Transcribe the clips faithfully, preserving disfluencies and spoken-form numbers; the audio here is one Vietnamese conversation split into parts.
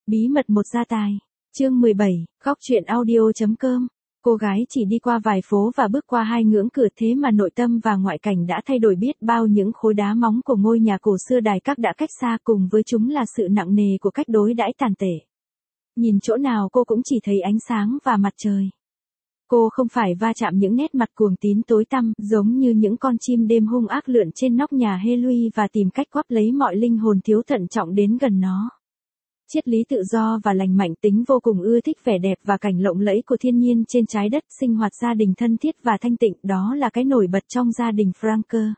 Bí mật một gia tài. Chương mười bảy, góc truyện audio chấm com. Cô gái chỉ đi qua vài phố và bước qua hai ngưỡng cửa thế mà nội tâm và ngoại cảnh đã thay đổi biết bao. Những khối đá móng của ngôi nhà cổ xưa đài các đã cách xa, cùng với chúng là sự nặng nề của cách đối đãi tàn tệ. Nhìn chỗ nào cô cũng chỉ thấy ánh sáng và mặt trời. Cô không phải va chạm những nét mặt cuồng tín tối tăm, giống như những con chim đêm hung ác lượn trên nóc nhà Helui và tìm cách quắp lấy mọi linh hồn thiếu thận trọng đến gần nó. Triết lý tự do và lành mạnh, tính vô cùng ưa thích vẻ đẹp và cảnh lộng lẫy của thiên nhiên trên trái đất, sinh hoạt gia đình thân thiết và thanh tịnh, đó là cái nổi bật trong gia đình Franker.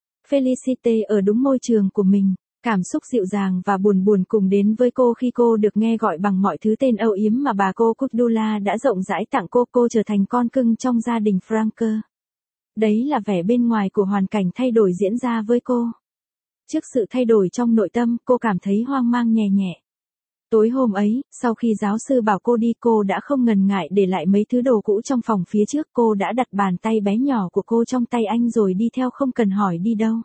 Felicite ở đúng môi trường của mình, cảm xúc dịu dàng và buồn buồn cùng đến với cô khi cô được nghe gọi bằng mọi thứ tên âu yếm mà bà cô Cordula đã rộng rãi tặng cô, cô trở thành con cưng trong gia đình Franker. Đấy là vẻ bên ngoài của hoàn cảnh thay đổi diễn ra với cô. Trước sự thay đổi trong nội tâm, cô cảm thấy hoang mang nhẹ nhẹ. Tối hôm ấy, sau khi giáo sư bảo cô đi, cô đã không ngần ngại để lại mấy thứ đồ cũ trong phòng phía trước. Cô đã đặt bàn tay bé nhỏ của cô trong tay anh rồi đi theo không cần hỏi đi đâu.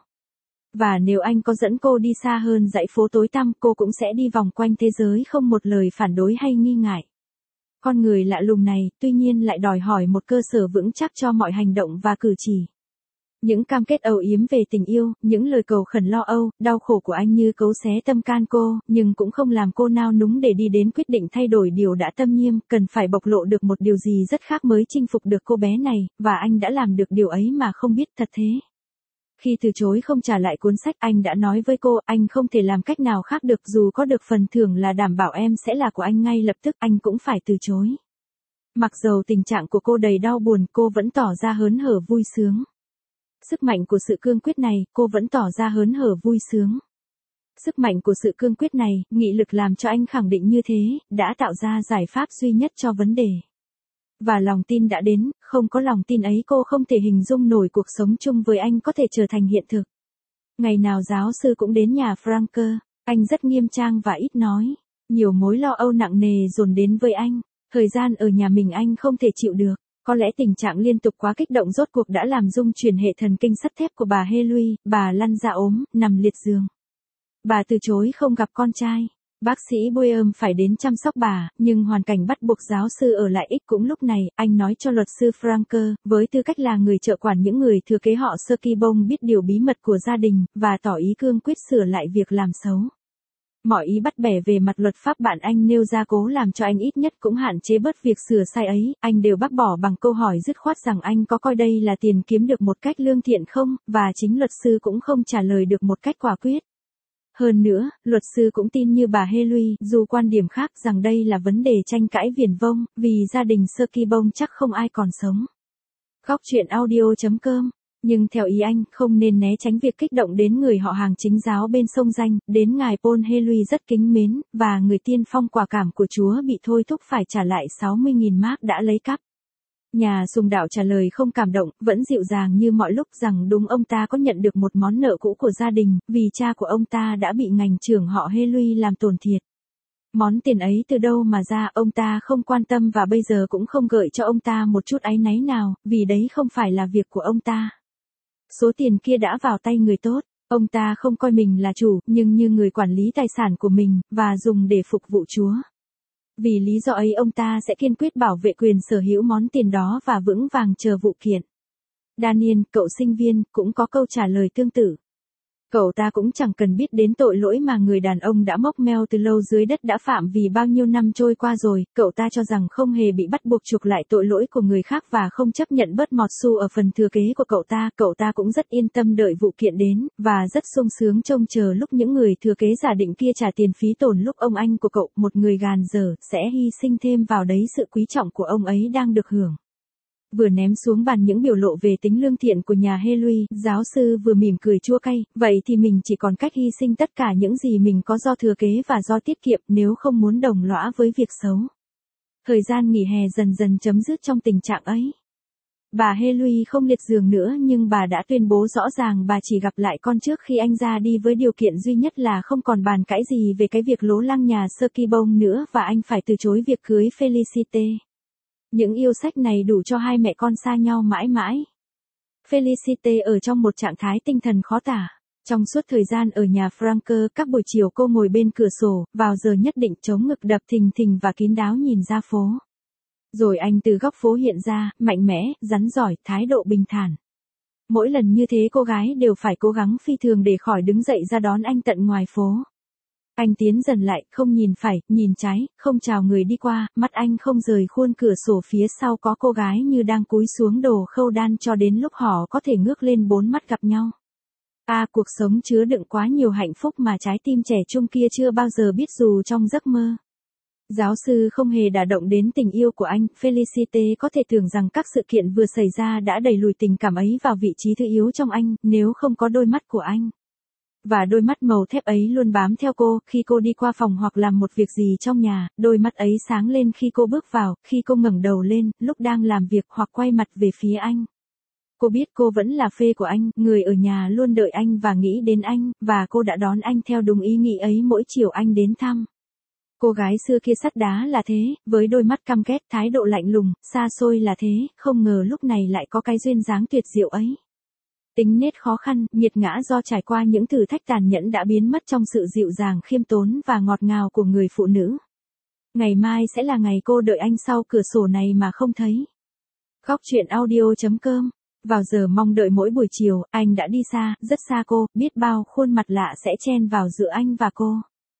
Và nếu anh có dẫn cô đi xa hơn dãy phố tối tăm, cô cũng sẽ đi vòng quanh thế giới không một lời phản đối hay nghi ngại. Con người lạ lùng này, tuy nhiên lại đòi hỏi một cơ sở vững chắc cho mọi hành động và cử chỉ. Những cam kết âu yếm về tình yêu, những lời cầu khẩn lo âu, đau khổ của anh như cấu xé tâm can cô, nhưng cũng không làm cô nao núng để đi đến quyết định thay đổi điều đã tâm nhiêm, cần phải bộc lộ được một điều gì rất khác mới chinh phục được cô bé này, và anh đã làm được điều ấy mà không biết thật thế. Khi từ chối không trả lại cuốn sách, anh đã nói với cô, anh không thể làm cách nào khác được, dù có được phần thưởng là đảm bảo em sẽ là của anh ngay lập tức, anh cũng phải từ chối. Mặc dầu tình trạng của cô đầy đau buồn, cô vẫn tỏ ra hớn hở vui sướng. Sức mạnh của sự cương quyết này, cô vẫn tỏ ra hớn hở vui sướng. Sức mạnh của sự cương quyết này, nghị lực làm cho anh khẳng định như thế, đã tạo ra giải pháp duy nhất cho vấn đề. Và lòng tin đã đến, không có lòng tin ấy cô không thể hình dung nổi cuộc sống chung với anh có thể trở thành hiện thực. Ngày nào giáo sư cũng đến nhà Franker, anh rất nghiêm trang và ít nói. Nhiều mối lo âu nặng nề dồn đến với anh. Thời gian ở nhà mình anh không thể chịu được. Có lẽ tình trạng liên tục quá kích động rốt cuộc đã làm rung chuyển hệ thần kinh sắt thép của bà Helui, bà lăn ra ốm, nằm liệt giường. Bà từ chối không gặp con trai. Bác sĩ Boehm phải đến chăm sóc bà, nhưng hoàn cảnh bắt buộc giáo sư ở lại. Ích cũng lúc này, anh nói cho luật sư Franker, với tư cách là người trợ quản những người thừa kế họ Skibong biết điều bí mật của gia đình, và tỏ ý cương quyết sửa lại việc làm xấu. Mọi ý bắt bẻ về mặt luật pháp bạn anh nêu ra cố làm cho anh ít nhất cũng hạn chế bớt việc sửa sai ấy, anh đều bác bỏ bằng câu hỏi dứt khoát rằng anh có coi đây là tiền kiếm được một cách lương thiện không, và chính luật sư cũng không trả lời được một cách quả quyết. Hơn nữa, luật sư cũng tin như bà Helui, dù quan điểm khác, rằng đây là vấn đề tranh cãi viển vông, vì gia đình Skibong chắc không ai còn sống. Góc truyện audio chấm com. Nhưng theo ý anh, không nên né tránh việc kích động đến người họ hàng chính giáo bên sông danh, đến ngài Paul Helui rất kính mến, và người tiên phong quả cảm của Chúa bị thôi thúc phải trả lại sáu mươi nghìn mark đã lấy cắp. Nhà sùng đạo trả lời không cảm động, vẫn dịu dàng như mọi lúc, rằng đúng ông ta có nhận được một món nợ cũ của gia đình, vì cha của ông ta đã bị ngành trưởng họ Helui làm tổn thiệt. Món tiền ấy từ đâu mà ra, ông ta không quan tâm và bây giờ cũng không gợi cho ông ta một chút áy náy nào, vì đấy không phải là việc của ông ta. Số tiền kia đã vào tay người tốt, ông ta không coi mình là chủ, nhưng như người quản lý tài sản của mình, và dùng để phục vụ Chúa. Vì lý do ấy ông ta sẽ kiên quyết bảo vệ quyền sở hữu món tiền đó và vững vàng chờ vụ kiện. Daniel, cậu sinh viên, cũng có câu trả lời tương tự. Cậu ta cũng chẳng cần biết đến tội lỗi mà người đàn ông đã móc meo từ lâu dưới đất đã phạm vì bao nhiêu năm trôi qua rồi, cậu ta cho rằng không hề bị bắt buộc chuộc lại tội lỗi của người khác và không chấp nhận bớt mọt xu ở phần thừa kế của cậu ta, cậu ta cũng rất yên tâm đợi vụ kiện đến, và rất sung sướng trông chờ lúc những người thừa kế giả định kia trả tiền phí tổn lúc ông anh của cậu, một người gàn dở, sẽ hy sinh thêm vào đấy sự quý trọng của ông ấy đang được hưởng. Vừa ném xuống bàn những biểu lộ về tính lương thiện của nhà Helui, giáo sư vừa mỉm cười chua cay, vậy thì mình chỉ còn cách hy sinh tất cả những gì mình có do thừa kế và do tiết kiệm nếu không muốn đồng lõa với việc xấu. Thời gian nghỉ hè dần dần chấm dứt trong tình trạng ấy. Bà Helui không liệt giường nữa nhưng bà đã tuyên bố rõ ràng bà chỉ gặp lại con trước khi anh ra đi với điều kiện duy nhất là không còn bàn cãi gì về cái việc lố lăng nhà Skibong nữa và anh phải từ chối việc cưới Felicite. Những yêu sách này đủ cho hai mẹ con xa nhau mãi mãi. Felicite ở trong một trạng thái tinh thần khó tả. Trong suốt thời gian ở nhà Franker, các buổi chiều cô ngồi bên cửa sổ, vào giờ nhất định chống ngực đập thình thình và kín đáo nhìn ra phố. Rồi anh từ góc phố hiện ra, mạnh mẽ, rắn giỏi, thái độ bình thản. Mỗi lần như thế cô gái đều phải cố gắng phi thường để khỏi đứng dậy ra đón anh tận ngoài phố. Anh tiến dần lại, không nhìn phải, nhìn trái, không chào người đi qua, mắt anh không rời khuôn cửa sổ phía sau có cô gái như đang cúi xuống đồ khâu đan cho đến lúc họ có thể ngước lên bốn mắt gặp nhau. À, cuộc sống chứa đựng quá nhiều hạnh phúc mà trái tim trẻ trung kia chưa bao giờ biết dù trong giấc mơ. Giáo sư không hề đả động đến tình yêu của anh, Felicite có thể tưởng rằng các sự kiện vừa xảy ra đã đẩy lùi tình cảm ấy vào vị trí thứ yếu trong anh, nếu không có đôi mắt của anh. Và đôi mắt màu thép ấy luôn bám theo cô, khi cô đi qua phòng hoặc làm một việc gì trong nhà, đôi mắt ấy sáng lên khi cô bước vào, khi cô ngẩng đầu lên, lúc đang làm việc hoặc quay mặt về phía anh. Cô biết cô vẫn là phê của anh, người ở nhà luôn đợi anh và nghĩ đến anh, và cô đã đón anh theo đúng ý nghĩ ấy mỗi chiều anh đến thăm. Cô gái xưa kia sắt đá là thế, với đôi mắt căm ghét, thái độ lạnh lùng, xa xôi là thế, không ngờ lúc này lại có cái duyên dáng tuyệt diệu ấy. Tính nết khó khăn, nghiệt ngã do trải qua những thử thách tàn nhẫn đã biến mất trong sự dịu dàng khiêm tốn và ngọt ngào của người phụ nữ. Ngày mai sẽ là ngày cô đợi anh sau cửa sổ này mà không thấy. Góc truyện audio chấm com. Vào giờ mong đợi mỗi buổi chiều, anh đã đi xa, rất xa cô, biết bao khuôn mặt lạ sẽ chen vào giữa anh và cô.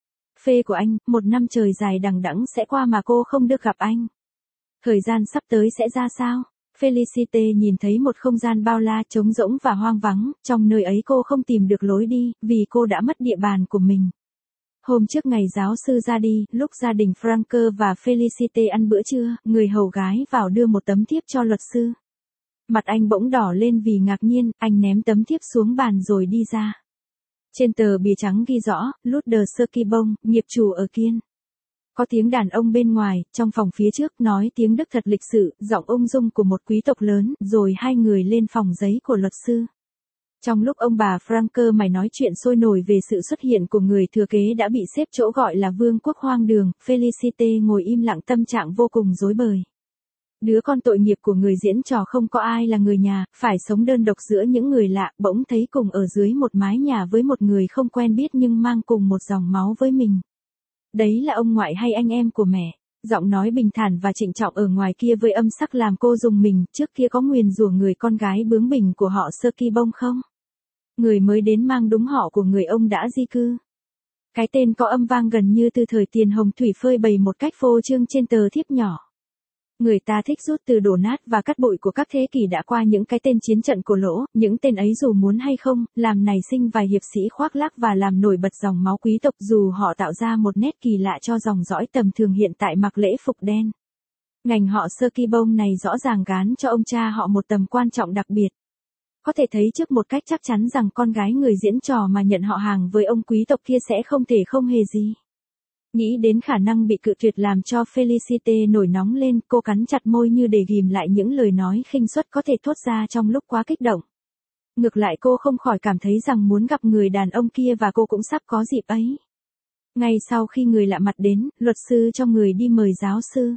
Phê của anh, một năm trời dài đằng đẵng sẽ qua mà cô không được gặp anh. Thời gian sắp tới sẽ ra sao? Felicite nhìn thấy một không gian bao la trống rỗng và hoang vắng, trong nơi ấy cô không tìm được lối đi, vì cô đã mất địa bàn của mình. Hôm trước ngày giáo sư ra đi, lúc gia đình Franker và Felicite ăn bữa trưa, người hầu gái vào đưa một tấm thiếp cho luật sư. Mặt anh bỗng đỏ lên vì ngạc nhiên, anh ném tấm thiếp xuống bàn rồi đi ra. Trên tờ bìa trắng ghi rõ, Luther Serkibong, nghiệp chủ ở Kiên. Có tiếng đàn ông bên ngoài, trong phòng phía trước, nói tiếng Đức thật lịch sự, giọng ung dung của một quý tộc lớn, rồi hai người lên phòng giấy của luật sư. Trong lúc ông bà Franker mày nói chuyện sôi nổi về sự xuất hiện của người thừa kế đã bị xếp chỗ gọi là vương quốc hoang đường, Felicite ngồi im lặng tâm trạng vô cùng rối bời. Đứa con tội nghiệp của người diễn trò không có ai là người nhà, phải sống đơn độc giữa những người lạ, bỗng thấy cùng ở dưới một mái nhà với một người không quen biết nhưng mang cùng một dòng máu với mình. Đấy là ông ngoại hay anh em của mẹ. Giọng nói bình thản và trịnh trọng ở ngoài kia với âm sắc làm cô rùng mình, trước kia có nguyền rủa người con gái bướng bỉnh của họ Serkibong không? Người mới đến mang đúng họ của người ông đã di cư. Cái tên có âm vang gần như từ thời tiền hồng thủy phơi bày một cách phô trương trên tờ thiếp nhỏ. Người ta thích rút từ đổ nát và cắt bụi của các thế kỷ đã qua những cái tên chiến trận cổ lỗ, những tên ấy dù muốn hay không, làm nảy sinh vài hiệp sĩ khoác lác và làm nổi bật dòng máu quý tộc dù họ tạo ra một nét kỳ lạ cho dòng dõi tầm thường hiện tại mặc lễ phục đen. Ngành họ Serkibong này rõ ràng gán cho ông cha họ một tầm quan trọng đặc biệt. Có thể thấy trước một cách chắc chắn rằng con gái người diễn trò mà nhận họ hàng với ông quý tộc kia sẽ không thể không hề gì. Nghĩ đến khả năng bị cự tuyệt làm cho Felicite nổi nóng lên, cô cắn chặt môi như để ghìm lại những lời nói khinh suất có thể thốt ra trong lúc quá kích động. Ngược lại cô không khỏi cảm thấy rằng muốn gặp người đàn ông kia và cô cũng sắp có dịp ấy. Ngay sau khi người lạ mặt đến, luật sư cho người đi mời giáo sư.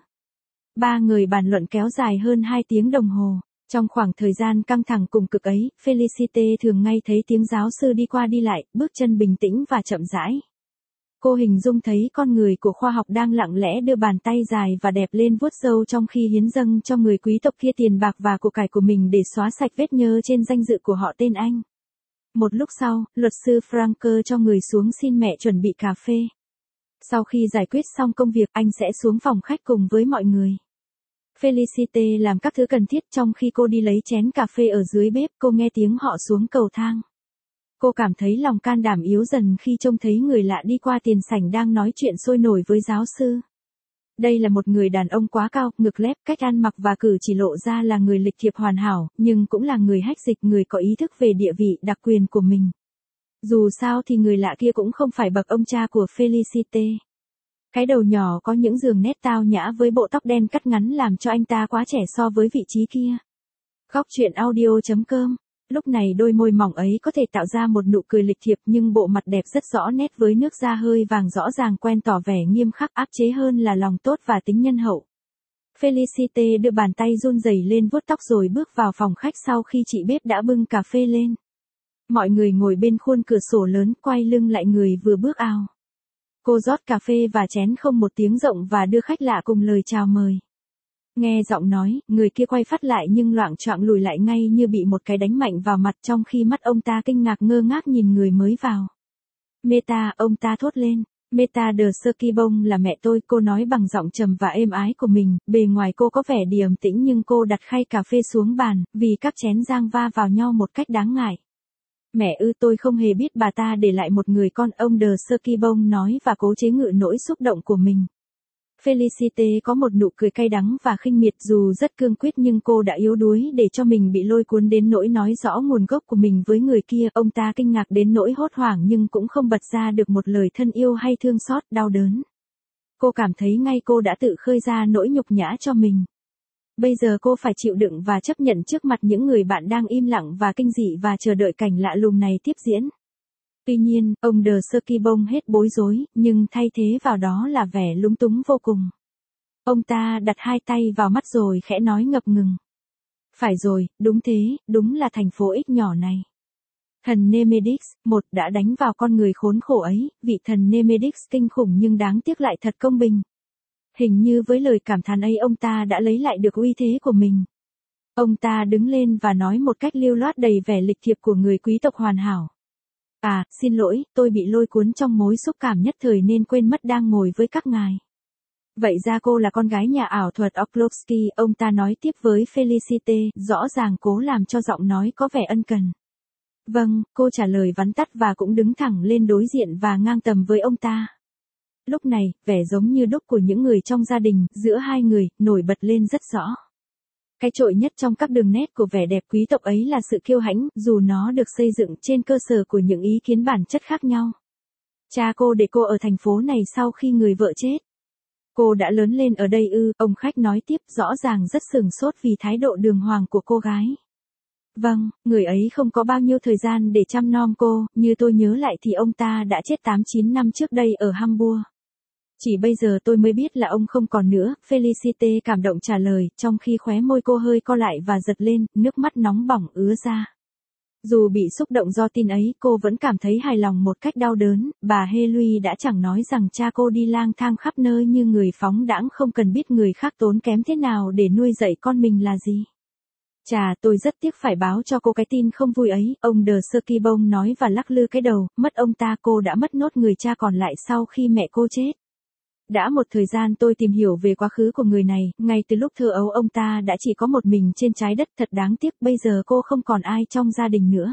Ba người bàn luận kéo dài hơn hai tiếng đồng hồ. Trong khoảng thời gian căng thẳng cùng cực ấy, Felicite thường ngay thấy tiếng giáo sư đi qua đi lại, bước chân bình tĩnh và chậm rãi. Cô hình dung thấy con người của khoa học đang lặng lẽ đưa bàn tay dài và đẹp lên vuốt râu trong khi hiến dâng cho người quý tộc kia tiền bạc và của cải của mình để xóa sạch vết nhơ trên danh dự của họ tên anh. Một lúc sau, luật sư Franker cho người xuống xin mẹ chuẩn bị cà phê. Sau khi giải quyết xong công việc, anh sẽ xuống phòng khách cùng với mọi người. Felicite làm các thứ cần thiết trong khi cô đi lấy chén cà phê ở dưới bếp, cô nghe tiếng họ xuống cầu thang. Cô cảm thấy lòng can đảm yếu dần khi trông thấy người lạ đi qua tiền sảnh đang nói chuyện sôi nổi với giáo sư. Đây là một người đàn ông quá cao, ngực lép, cách ăn mặc và cử chỉ lộ ra là người lịch thiệp hoàn hảo, nhưng cũng là người hách dịch, người có ý thức về địa vị, đặc quyền của mình. Dù sao thì người lạ kia cũng không phải bậc ông cha của Felicite. Cái đầu nhỏ có những đường nét tao nhã với bộ tóc đen cắt ngắn làm cho anh ta quá trẻ so với vị trí kia. Góc truyện audio chấm com. Lúc này đôi môi mỏng ấy có thể tạo ra một nụ cười lịch thiệp nhưng bộ mặt đẹp rất rõ nét với nước da hơi vàng rõ ràng quen tỏ vẻ nghiêm khắc áp chế hơn là lòng tốt và tính nhân hậu. Felicite đưa bàn tay run rẩy lên vuốt tóc rồi bước vào phòng khách sau khi chị bếp đã bưng cà phê lên. Mọi người ngồi bên khuôn cửa sổ lớn, quay lưng lại người vừa bước ao. Cô rót cà phê và chén không một tiếng rộng và đưa khách lạ cùng lời chào mời. Nghe giọng nói, người kia quay phát lại nhưng loạng choạng lùi lại ngay như bị một cái đánh mạnh vào mặt, trong khi mắt ông ta kinh ngạc ngơ ngác nhìn người mới vào. Meta, ông ta thốt lên. Meta de Sekibong là mẹ tôi, cô nói bằng giọng trầm và êm ái của mình, bề ngoài cô có vẻ điềm tĩnh nhưng cô đặt khay cà phê xuống bàn, vì các chén giang va vào nhau một cách đáng ngại. Mẹ ư, tôi không hề biết bà ta để lại một người con, ông de Sekibong nói và cố chế ngự nỗi xúc động của mình. Felicite có một nụ cười cay đắng và khinh miệt, dù rất cương quyết nhưng cô đã yếu đuối để cho mình bị lôi cuốn đến nỗi nói rõ nguồn gốc của mình với người kia. Ông ta kinh ngạc đến nỗi hốt hoảng nhưng cũng không bật ra được một lời thân yêu hay thương xót, đau đớn. Cô cảm thấy ngay cô đã tự khơi ra nỗi nhục nhã cho mình. Bây giờ cô phải chịu đựng và chấp nhận trước mặt những người bạn đang im lặng và kinh dị và chờ đợi cảnh lạ lùng này tiếp diễn. Tuy nhiên, ông de Sekibong hết bối rối, nhưng thay thế vào đó là vẻ lúng túng vô cùng. Ông ta đặt hai tay vào mắt rồi khẽ nói ngập ngừng. Phải rồi, đúng thế, đúng là thành phố X nhỏ này. Thần Nemedix, một, đã đánh vào con người khốn khổ ấy, vị thần Nemedix kinh khủng nhưng đáng tiếc lại thật công bình. Hình như với lời cảm thán ấy ông ta đã lấy lại được uy thế của mình. Ông ta đứng lên và nói một cách lưu loát đầy vẻ lịch thiệp của người quý tộc hoàn hảo. À, xin lỗi, tôi bị lôi cuốn trong mối xúc cảm nhất thời nên quên mất đang ngồi với các ngài. Vậy ra cô là con gái nhà ảo thuật Oklowski, ông ta nói tiếp với Felicite, rõ ràng cố làm cho giọng nói có vẻ ân cần. Vâng, cô trả lời vắn tắt và cũng đứng thẳng lên đối diện và ngang tầm với ông ta. Lúc này, vẻ giống như đúc của những người trong gia đình, giữa hai người, nổi bật lên rất rõ. Cái trội nhất trong các đường nét của vẻ đẹp quý tộc ấy là sự kiêu hãnh, dù nó được xây dựng trên cơ sở của những ý kiến bản chất khác nhau. Cha cô để cô ở thành phố này sau khi người vợ chết. Cô đã lớn lên ở đây ư, ông khách nói tiếp, rõ ràng rất sửng sốt vì thái độ đường hoàng của cô gái. Vâng, người ấy không có bao nhiêu thời gian để chăm nom cô, như tôi nhớ lại thì ông ta đã chết tám chín năm trước đây ở Hamburg. Chỉ bây giờ tôi mới biết là ông không còn nữa, Felicite cảm động trả lời, trong khi khóe môi cô hơi co lại và giật lên, nước mắt nóng bỏng ứa ra. Dù bị xúc động do tin ấy, cô vẫn cảm thấy hài lòng một cách đau đớn, bà Heloise đã chẳng nói rằng cha cô đi lang thang khắp nơi như người phóng đãng không cần biết người khác tốn kém thế nào để nuôi dạy con mình là gì. Chà, tôi rất tiếc phải báo cho cô cái tin không vui ấy, ông de Sekibong nói và lắc lư cái đầu, mất ông ta cô đã mất nốt người cha còn lại sau khi mẹ cô chết. Đã một thời gian tôi tìm hiểu về quá khứ của người này, ngay từ lúc thơ ấu ông ta đã chỉ có một mình trên trái đất, thật đáng tiếc bây giờ cô không còn ai trong gia đình nữa.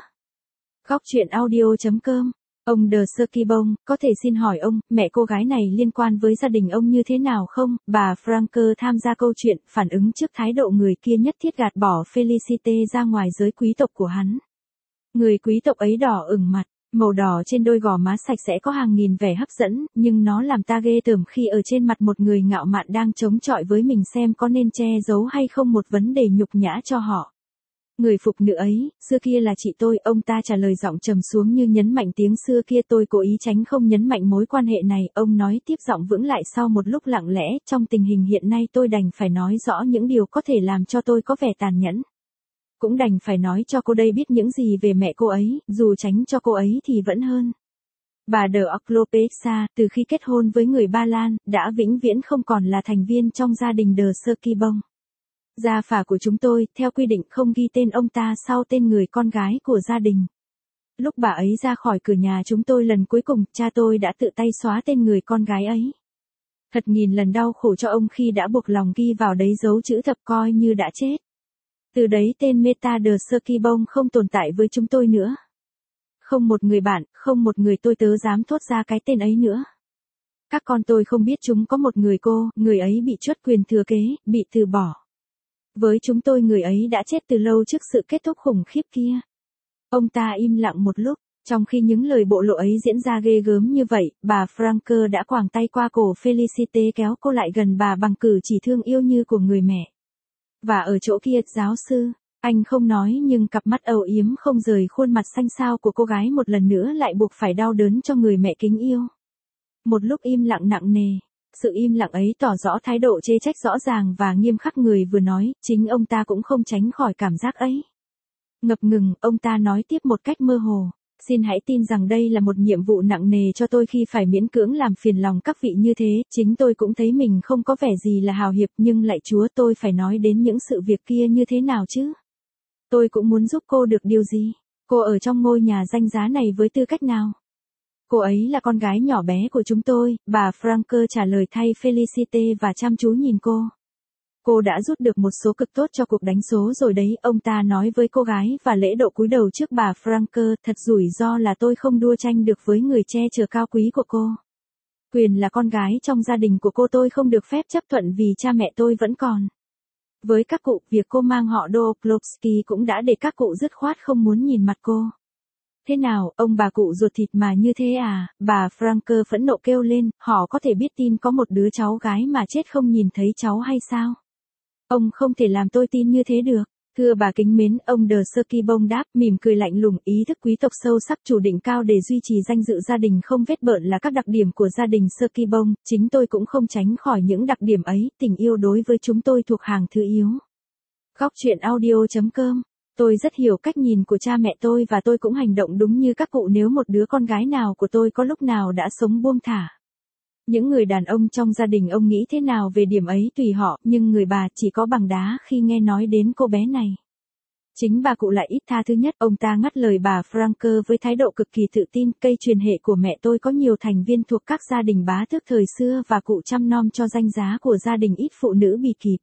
Góc truyện audio chấm com. Ông de Sekibong, có thể xin hỏi ông, mẹ cô gái này liên quan với gia đình ông như thế nào không? Bà Franker tham gia câu chuyện, phản ứng trước thái độ người kia nhất thiết gạt bỏ Felicite ra ngoài giới quý tộc của hắn. Người quý tộc ấy đỏ ửng mặt. Màu đỏ trên đôi gò má sạch sẽ có hàng nghìn vẻ hấp dẫn, nhưng nó làm ta ghê tởm khi ở trên mặt một người ngạo mạn đang chống chọi với mình xem có nên che giấu hay không một vấn đề nhục nhã cho họ. Người phục nữ ấy, xưa kia là chị tôi, ông ta trả lời giọng trầm xuống như nhấn mạnh tiếng xưa kia, tôi cố ý tránh không nhấn mạnh mối quan hệ này, ông nói tiếp giọng vững lại sau một lúc lặng lẽ, trong tình hình hiện nay tôi đành phải nói rõ những điều có thể làm cho tôi có vẻ tàn nhẫn. Cũng đành phải nói cho cô đây biết những gì về mẹ cô ấy, dù tránh cho cô ấy thì vẫn hơn. Bà de Oklowska, từ khi kết hôn với người Ba Lan, đã vĩnh viễn không còn là thành viên trong gia đình de Sekibong. Gia phả của chúng tôi, theo quy định không ghi tên ông ta sau tên người con gái của gia đình. Lúc bà ấy ra khỏi cửa nhà chúng tôi lần cuối cùng, cha tôi đã tự tay xóa tên người con gái ấy. Thật nghìn lần đau khổ cho ông khi đã buộc lòng ghi vào đấy dấu chữ thập coi như đã chết. Từ đấy tên Meta de Sekibong không tồn tại với chúng tôi nữa. Không một người bạn, không một người tôi tớ dám thốt ra cái tên ấy nữa. Các con tôi không biết chúng có một người cô, người ấy bị truất quyền thừa kế, bị từ bỏ. Với chúng tôi người ấy đã chết từ lâu trước sự kết thúc khủng khiếp kia. Ông ta im lặng một lúc, trong khi những lời bộ lộ ấy diễn ra ghê gớm như vậy, bà Franker đã quàng tay qua cổ Felicite kéo cô lại gần bà bằng cử chỉ thương yêu như của người mẹ. Và ở chỗ kia, giáo sư, anh không nói nhưng cặp mắt âu yếm không rời khuôn mặt xanh xao của cô gái một lần nữa lại buộc phải đau đớn cho người mẹ kính yêu. Một lúc im lặng nặng nề, sự im lặng ấy tỏ rõ thái độ chê trách rõ ràng và nghiêm khắc người vừa nói, chính ông ta cũng không tránh khỏi cảm giác ấy. Ngập ngừng, ông ta nói tiếp một cách mơ hồ. Xin hãy tin rằng đây là một nhiệm vụ nặng nề cho tôi khi phải miễn cưỡng làm phiền lòng các vị như thế, chính tôi cũng thấy mình không có vẻ gì là hào hiệp, nhưng lạy Chúa, tôi phải nói đến những sự việc kia như thế nào chứ? Tôi cũng muốn giúp cô được điều gì? Cô ở trong ngôi nhà danh giá này với tư cách nào? Cô ấy là con gái nhỏ bé của chúng tôi, bà Franker trả lời thay Felicite và chăm chú nhìn cô. Cô đã rút được một số cực tốt cho cuộc đánh số rồi đấy, ông ta nói với cô gái và lễ độ cúi đầu trước bà Franker, thật rủi ro là tôi không đua tranh được với người che chở cao quý của cô. Quyền là con gái trong gia đình của cô tôi không được phép chấp thuận vì cha mẹ tôi vẫn còn. Với các cụ, việc cô mang họ Doblovsky cũng đã để các cụ dứt khoát không muốn nhìn mặt cô. Thế nào, ông bà cụ ruột thịt mà như thế à, bà Franker phẫn nộ kêu lên, họ có thể biết tin có một đứa cháu gái mà chết không nhìn thấy cháu hay sao? Ông không thể làm tôi tin như thế được. Thưa bà kính mến, ông De Sukibong đáp, mỉm cười lạnh lùng, ý thức quý tộc sâu sắc, chủ định cao để duy trì danh dự gia đình không vết bợn là các đặc điểm của gia đình Sukibong, chính tôi cũng không tránh khỏi những đặc điểm ấy, tình yêu đối với chúng tôi thuộc hàng thứ yếu. Góc truyện audio chấm com. Tôi rất hiểu cách nhìn của cha mẹ tôi và tôi cũng hành động đúng như các cụ nếu một đứa con gái nào của tôi có lúc nào đã sống buông thả. Những người đàn ông trong gia đình ông nghĩ thế nào về điểm ấy tùy họ, nhưng người bà chỉ có bằng đá khi nghe nói đến cô bé này. Chính bà cụ lại ít tha thứ nhất, ông ta ngắt lời bà Franker với thái độ cực kỳ tự tin, cây truyền hệ của mẹ tôi có nhiều thành viên thuộc các gia đình bá tước thời xưa và cụ chăm nom cho danh giá của gia đình ít phụ nữ bì kịp.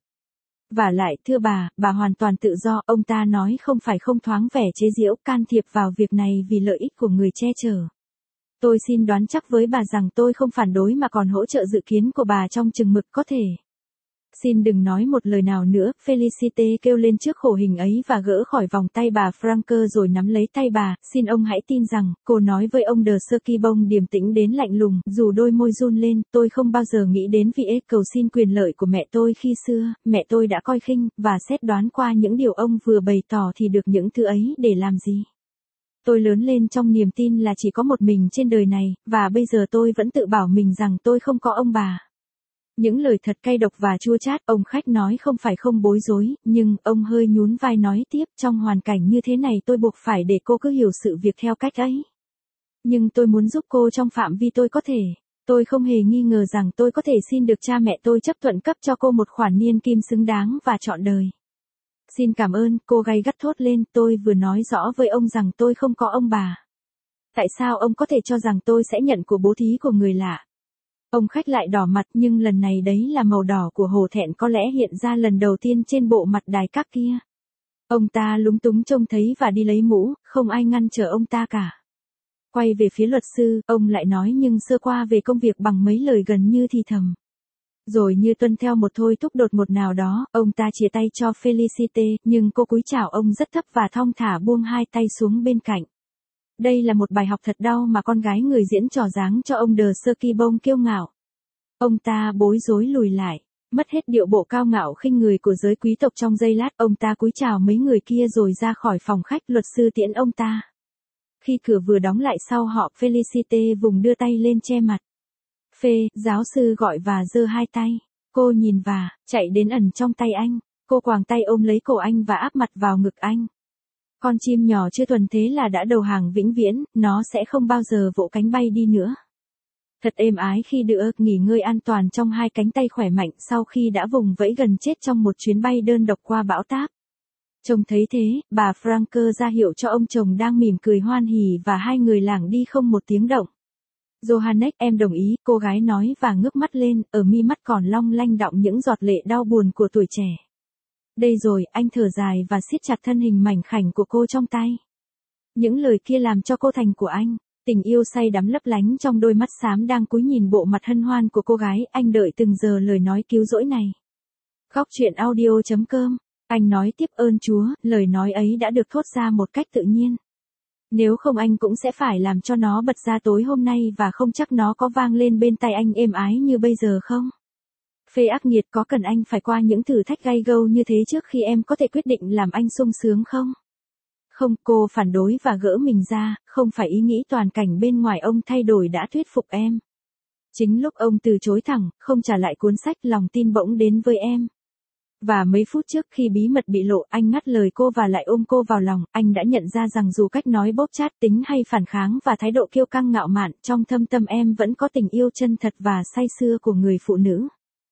Và lại, thưa bà, bà hoàn toàn tự do, ông ta nói không phải không thoáng vẻ chế giễu, can thiệp vào việc này vì lợi ích của người che chở. Tôi xin đoán chắc với bà rằng tôi không phản đối mà còn hỗ trợ dự kiến của bà trong chừng mực có thể. Xin đừng nói một lời nào nữa, Felicite kêu lên trước khổ hình ấy và gỡ khỏi vòng tay bà Franker rồi nắm lấy tay bà, xin ông hãy tin rằng, cô nói với ông De Sukibong điềm tĩnh đến lạnh lùng, dù đôi môi run lên, tôi không bao giờ nghĩ đến việc cầu xin quyền lợi của mẹ tôi khi xưa, mẹ tôi đã coi khinh, và xét đoán qua những điều ông vừa bày tỏ thì được những thứ ấy để làm gì. Tôi lớn lên trong niềm tin là chỉ có một mình trên đời này, và bây giờ tôi vẫn tự bảo mình rằng tôi không có ông bà. Những lời thật cay độc và chua chát, ông khách nói không phải không bối rối, nhưng ông hơi nhún vai nói tiếp, trong hoàn cảnh như thế này tôi buộc phải để cô cứ hiểu sự việc theo cách ấy. Nhưng tôi muốn giúp cô trong phạm vi tôi có thể. Tôi không hề nghi ngờ rằng tôi có thể xin được cha mẹ tôi chấp thuận cấp cho cô một khoản niên kim xứng đáng và trọn đời. Xin cảm ơn, cô gay gắt thốt lên, tôi vừa nói rõ với ông rằng tôi không có ông bà. Tại sao ông có thể cho rằng tôi sẽ nhận của bố thí của người lạ? Ông khách lại đỏ mặt nhưng lần này đấy là màu đỏ của hổ thẹn có lẽ hiện ra lần đầu tiên trên bộ mặt đài các kia. Ông ta lúng túng trông thấy và đi lấy mũ, không ai ngăn trở ông ta cả. Quay về phía luật sư, ông lại nói nhưng sơ qua về công việc bằng mấy lời gần như thì thầm. Rồi như tuân theo một thôi thúc đột ngột nào đó, ông ta chia tay cho Felicite, nhưng cô cúi chào ông rất thấp và thong thả buông hai tay xuống bên cạnh. Đây là một bài học thật đau mà con gái người diễn trò dáng cho ông De Sukibong kiêu ngạo. Ông ta bối rối lùi lại, mất hết điệu bộ cao ngạo khinh người của giới quý tộc trong giây lát, ông ta cúi chào mấy người kia rồi ra khỏi phòng khách, luật sư tiễn ông ta. Khi cửa vừa đóng lại sau họ, Felicite vùng đưa tay lên che mặt. Phê, giáo sư gọi và giơ hai tay. Cô nhìn và, chạy đến ẩn trong tay anh. Cô quàng tay ôm lấy cổ anh và áp mặt vào ngực anh. Con chim nhỏ chưa thuần thế là đã đầu hàng vĩnh viễn, nó sẽ không bao giờ vỗ cánh bay đi nữa. Thật êm ái khi được nghỉ ngơi an toàn trong hai cánh tay khỏe mạnh sau khi đã vùng vẫy gần chết trong một chuyến bay đơn độc qua bão táp. Trông thấy thế, bà Franker ra hiệu cho ông chồng đang mỉm cười hoan hỉ và hai người lảng đi không một tiếng động. Johannes, em đồng ý, cô gái nói và ngước mắt lên, ở mi mắt còn long lanh đọng những giọt lệ đau buồn của tuổi trẻ. Đây rồi, anh thở dài và siết chặt thân hình mảnh khảnh của cô trong tay. Những lời kia làm cho cô thành của anh. Tình yêu say đắm lấp lánh trong đôi mắt xám đang cúi nhìn bộ mặt hân hoan của cô gái, anh đợi từng giờ lời nói cứu rỗi này. Góc truyện audio chấm com. Anh nói tiếp ơn Chúa, lời nói ấy đã được thốt ra một cách tự nhiên. Nếu không anh cũng sẽ phải làm cho nó bật ra tối hôm nay và không chắc nó có vang lên bên tai anh êm ái như bây giờ không? Phê ác nghiệt, có cần anh phải qua những thử thách gay gâu như thế trước khi em có thể quyết định làm anh sung sướng không? Không, cô phản đối và gỡ mình ra, không phải ý nghĩ toàn cảnh bên ngoài ông thay đổi đã thuyết phục em. Chính lúc ông từ chối thẳng, không trả lại cuốn sách lòng tin bỗng đến với em. Và mấy phút trước khi bí mật bị lộ, anh ngắt lời cô và lại ôm cô vào lòng, anh đã nhận ra rằng dù cách nói bóp chát, tính hay phản kháng và thái độ kiêu căng ngạo mạn, trong thâm tâm em vẫn có tình yêu chân thật và say sưa của người phụ nữ.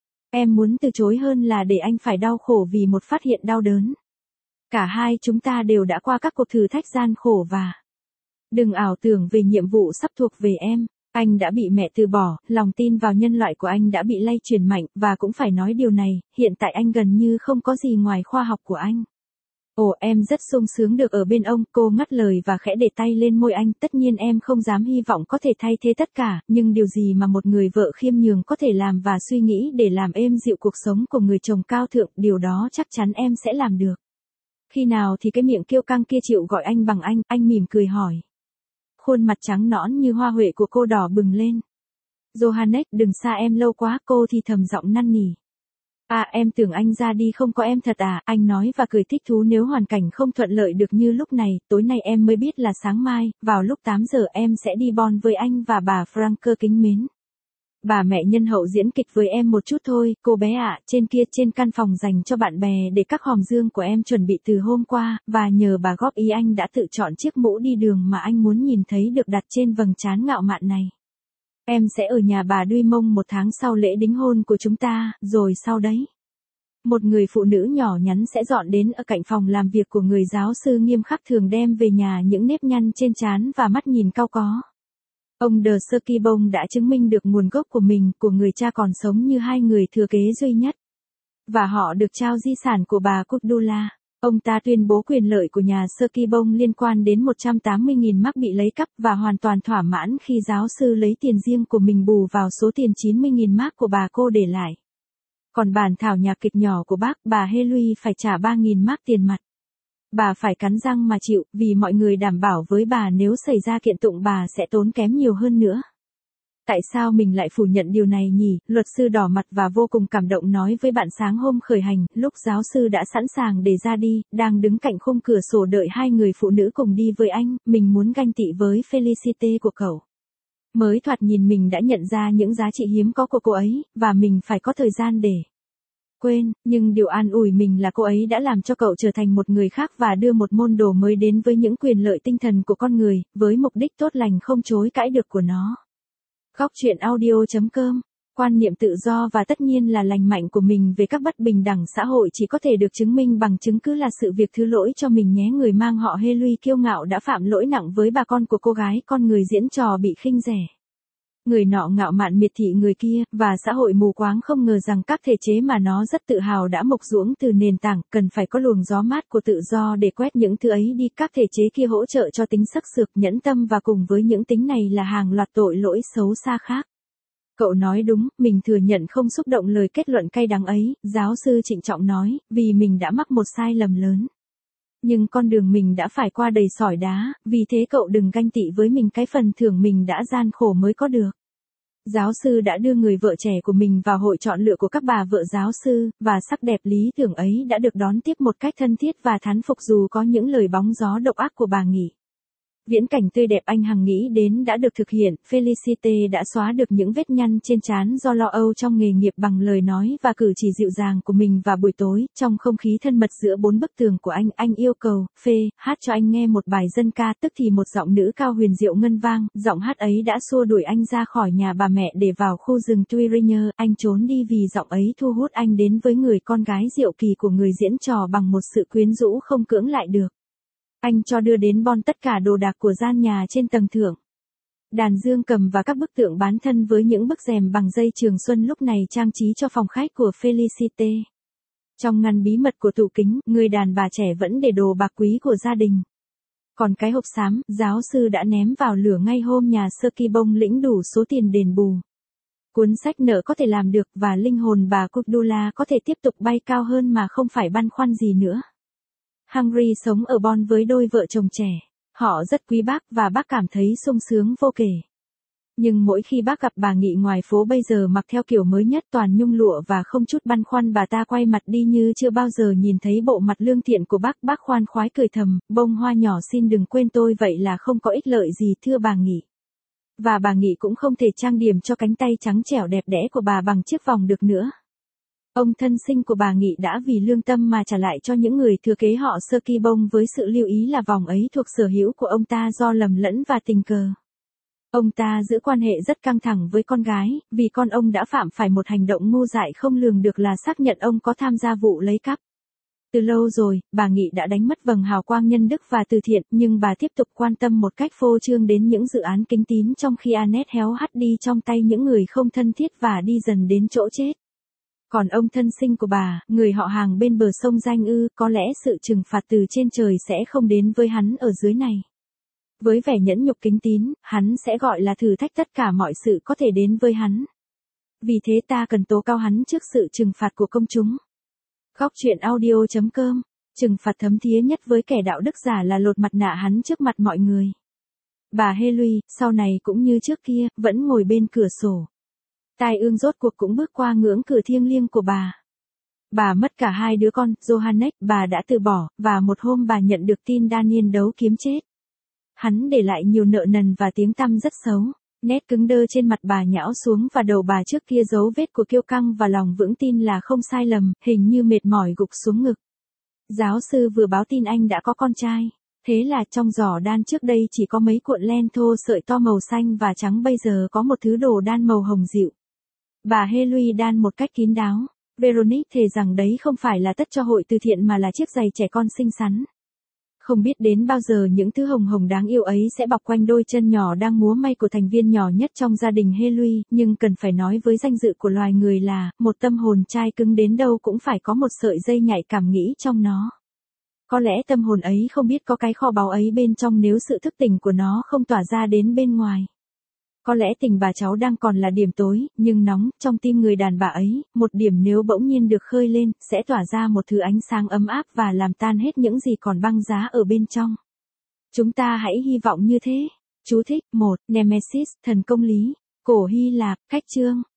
Em muốn từ chối hơn là để anh phải đau khổ vì một phát hiện đau đớn. Cả hai chúng ta đều đã qua các cuộc thử thách gian khổ và đừng ảo tưởng về nhiệm vụ sắp thuộc về em. Anh đã bị mẹ từ bỏ, lòng tin vào nhân loại của anh đã bị lay chuyển mạnh, và cũng phải nói điều này, hiện tại anh gần như không có gì ngoài khoa học của anh. Ồ, em rất sung sướng được ở bên ông, cô ngắt lời và khẽ để tay lên môi anh, tất nhiên em không dám hy vọng có thể thay thế tất cả, nhưng điều gì mà một người vợ khiêm nhường có thể làm và suy nghĩ để làm êm dịu cuộc sống của người chồng cao thượng, điều đó chắc chắn em sẽ làm được. Khi nào thì cái miệng kiêu căng kia chịu gọi anh bằng anh, anh mỉm cười hỏi. Khuôn mặt trắng nõn như hoa huệ của cô đỏ bừng lên. Johannes, đừng xa em lâu quá, cô thì thầm giọng năn nỉ. À, em tưởng anh ra đi không có em thật à, anh nói và cười thích thú. Nếu hoàn cảnh không thuận lợi được như lúc này, tối nay em mới biết là sáng mai, vào lúc tám giờ em sẽ đi Bonn với anh và bà Franker kính mến. Bà mẹ nhân hậu diễn kịch với em một chút thôi, cô bé ạ, trên kia trên căn phòng dành cho bạn bè để các hòm dương của em chuẩn bị từ hôm qua, và nhờ bà góp ý anh đã tự chọn chiếc mũ đi đường mà anh muốn nhìn thấy được đặt trên vầng trán ngạo mạn này. Em sẽ ở nhà bà Duy Mông một tháng sau lễ đính hôn của chúng ta, rồi sau đấy. Một người phụ nữ nhỏ nhắn sẽ dọn đến ở cạnh phòng làm việc của người giáo sư nghiêm khắc thường đem về nhà những nếp nhăn trên trán và mắt nhìn cau có. Ông De Skibong đã chứng minh được nguồn gốc của mình, của người cha còn sống như hai người thừa kế duy nhất. Và họ được trao di sản của bà Cordula. Ông ta tuyên bố quyền lợi của nhà Skibong liên quan đến một trăm tám mươi nghìn mark bị lấy cắp và hoàn toàn thỏa mãn khi giáo sư lấy tiền riêng của mình bù vào số tiền chín mươi nghìn mark của bà cô để lại. Còn bản thảo nhạc kịch nhỏ của bác, bà Helui phải trả ba nghìn mark tiền mặt. Bà phải cắn răng mà chịu, vì mọi người đảm bảo với bà nếu xảy ra kiện tụng bà sẽ tốn kém nhiều hơn nữa. Tại sao mình lại phủ nhận điều này nhỉ? Luật sư đỏ mặt và vô cùng cảm động nói với bạn sáng hôm khởi hành, lúc giáo sư đã sẵn sàng để ra đi, đang đứng cạnh khung cửa sổ đợi hai người phụ nữ cùng đi với anh, mình muốn ganh tị với Felicite của cậu. Mới thoạt nhìn mình đã nhận ra những giá trị hiếm có của cô ấy, và mình phải có thời gian để quên, nhưng điều an ủi mình là cô ấy đã làm cho cậu trở thành một người khác và đưa một môn đồ mới đến với những quyền lợi tinh thần của con người, với mục đích tốt lành không chối cãi được của nó. Góc truyện audio chấm com. Quan niệm tự do và tất nhiên là lành mạnh của mình về các bất bình đẳng xã hội chỉ có thể được chứng minh bằng chứng cứ là sự việc thứ lỗi cho mình nhé. Người mang họ Helui kiêu ngạo đã phạm lỗi nặng với bà con của cô gái, con người diễn trò bị khinh rẻ. Người nọ ngạo mạn miệt thị người kia, và xã hội mù quáng không ngờ rằng các thể chế mà nó rất tự hào đã mộc ruỗng từ nền tảng, cần phải có luồng gió mát của tự do để quét những thứ ấy đi. Các thể chế kia hỗ trợ cho tính sắc sược, nhẫn tâm và cùng với những tính này là hàng loạt tội lỗi xấu xa khác. Cậu nói đúng, mình thừa nhận không xúc động lời kết luận cay đắng ấy, giáo sư trịnh trọng nói, vì mình đã mắc một sai lầm lớn. Nhưng con đường mình đã phải qua đầy sỏi đá, vì thế cậu đừng ganh tị với mình cái phần thưởng mình đã gian khổ mới có được. Giáo sư đã đưa người vợ trẻ của mình vào hội chọn lựa của các bà vợ giáo sư, và sắc đẹp lý tưởng ấy đã được đón tiếp một cách thân thiết và thán phục dù có những lời bóng gió độc ác của bà nghỉ. Viễn cảnh tươi đẹp anh hằng nghĩ đến đã được thực hiện, Felicite đã xóa được những vết nhăn trên trán do lo âu trong nghề nghiệp bằng lời nói và cử chỉ dịu dàng của mình. Và buổi tối, trong không khí thân mật giữa bốn bức tường của anh, anh yêu cầu, Phê, hát cho anh nghe một bài dân ca, tức thì một giọng nữ cao huyền diệu ngân vang, giọng hát ấy đã xua đuổi anh ra khỏi nhà bà mẹ để vào khu rừng Thuringia, anh trốn đi vì giọng ấy thu hút anh đến với người con gái diệu kỳ của người diễn trò bằng một sự quyến rũ không cưỡng lại được. Anh cho đưa đến Bonn tất cả đồ đạc của gian nhà trên tầng thượng. Đàn dương cầm và các bức tượng bán thân với những bức rèm bằng dây trường xuân lúc này trang trí cho phòng khách của Felicite. Trong ngăn bí mật của tủ kính, người đàn bà trẻ vẫn để đồ bạc quý của gia đình. Còn cái hộp xám, giáo sư đã ném vào lửa ngay hôm nhà Skibong lĩnh đủ số tiền đền bù. Cuốn sách nợ có thể làm được và linh hồn bà Cordula có thể tiếp tục bay cao hơn mà không phải băn khoăn gì nữa. Henry sống ở Bonn với đôi vợ chồng trẻ. Họ rất quý bác và bác cảm thấy sung sướng vô kể. Nhưng mỗi khi bác gặp bà Nghị ngoài phố bây giờ mặc theo kiểu mới nhất toàn nhung lụa và không chút băn khoăn, bà ta quay mặt đi như chưa bao giờ nhìn thấy bộ mặt lương thiện của bác. Bác khoan khoái cười thầm, bông hoa nhỏ xin đừng quên tôi vậy là không có ích lợi gì thưa bà Nghị. Và bà Nghị cũng không thể trang điểm cho cánh tay trắng trẻo đẹp đẽ của bà bằng chiếc vòng được nữa. Ông thân sinh của bà Nghị đã vì lương tâm mà trả lại cho những người thừa kế họ Sơ Ki Bông với sự lưu ý là vòng ấy thuộc sở hữu của ông ta do lầm lẫn và tình cờ. Ông ta giữ quan hệ rất căng thẳng với con gái, vì con ông đã phạm phải một hành động ngu dại không lường được là xác nhận ông có tham gia vụ lấy cắp. Từ lâu rồi, bà Nghị đã đánh mất vầng hào quang nhân đức và từ thiện, nhưng bà tiếp tục quan tâm một cách phô trương đến những dự án kính tín trong khi Annette héo hắt đi trong tay những người không thân thiết và đi dần đến chỗ chết. Còn ông thân sinh của bà, người họ hàng bên bờ sông Danh ư, có lẽ sự trừng phạt từ trên trời sẽ không đến với hắn ở dưới này. Với vẻ nhẫn nhục kính tín, hắn sẽ gọi là thử thách tất cả mọi sự có thể đến với hắn. Vì thế ta cần tố cáo hắn trước sự trừng phạt của công chúng. Góc truyện audio chấm com, trừng phạt thấm thía nhất với kẻ đạo đức giả là lột mặt nạ hắn trước mặt mọi người. Bà Haley, sau này cũng như trước kia, vẫn ngồi bên cửa sổ. Tai ương rốt cuộc cũng bước qua ngưỡng cửa thiêng liêng của bà. Bà mất cả hai đứa con, Johannes, bà đã từ bỏ, và một hôm bà nhận được tin Daniel đấu kiếm chết. Hắn để lại nhiều nợ nần và tiếng tăm rất xấu. Nét cứng đơ trên mặt bà nhão xuống và đầu bà trước kia dấu vết của kiêu căng và lòng vững tin là không sai lầm, hình như mệt mỏi gục xuống ngực. Giáo sư vừa báo tin anh đã có con trai. Thế là trong giỏ đan trước đây chỉ có mấy cuộn len thô sợi to màu xanh và trắng, bây giờ có một thứ đồ đan màu hồng dịu. Bà Haley đan một cách kín đáo. Veronique thề rằng đấy không phải là tất cho hội từ thiện mà là chiếc giày trẻ con xinh xắn. Không biết đến bao giờ những thứ hồng hồng đáng yêu ấy sẽ bọc quanh đôi chân nhỏ đang múa may của thành viên nhỏ nhất trong gia đình Haley, nhưng cần phải nói với danh dự của loài người là, một tâm hồn trai cứng đến đâu cũng phải có một sợi dây nhạy cảm nghĩ trong nó. Có lẽ tâm hồn ấy không biết có cái kho báu ấy bên trong nếu sự thức tỉnh của nó không tỏa ra đến bên ngoài. Có lẽ tình bà cháu đang còn là điểm tối, nhưng nóng, trong tim người đàn bà ấy, một điểm nếu bỗng nhiên được khơi lên, sẽ tỏa ra một thứ ánh sáng ấm áp và làm tan hết những gì còn băng giá ở bên trong. Chúng ta hãy hy vọng như thế. Chú thích, một. Nemesis, thần công lý. Cổ Hy Lạp, cách chương.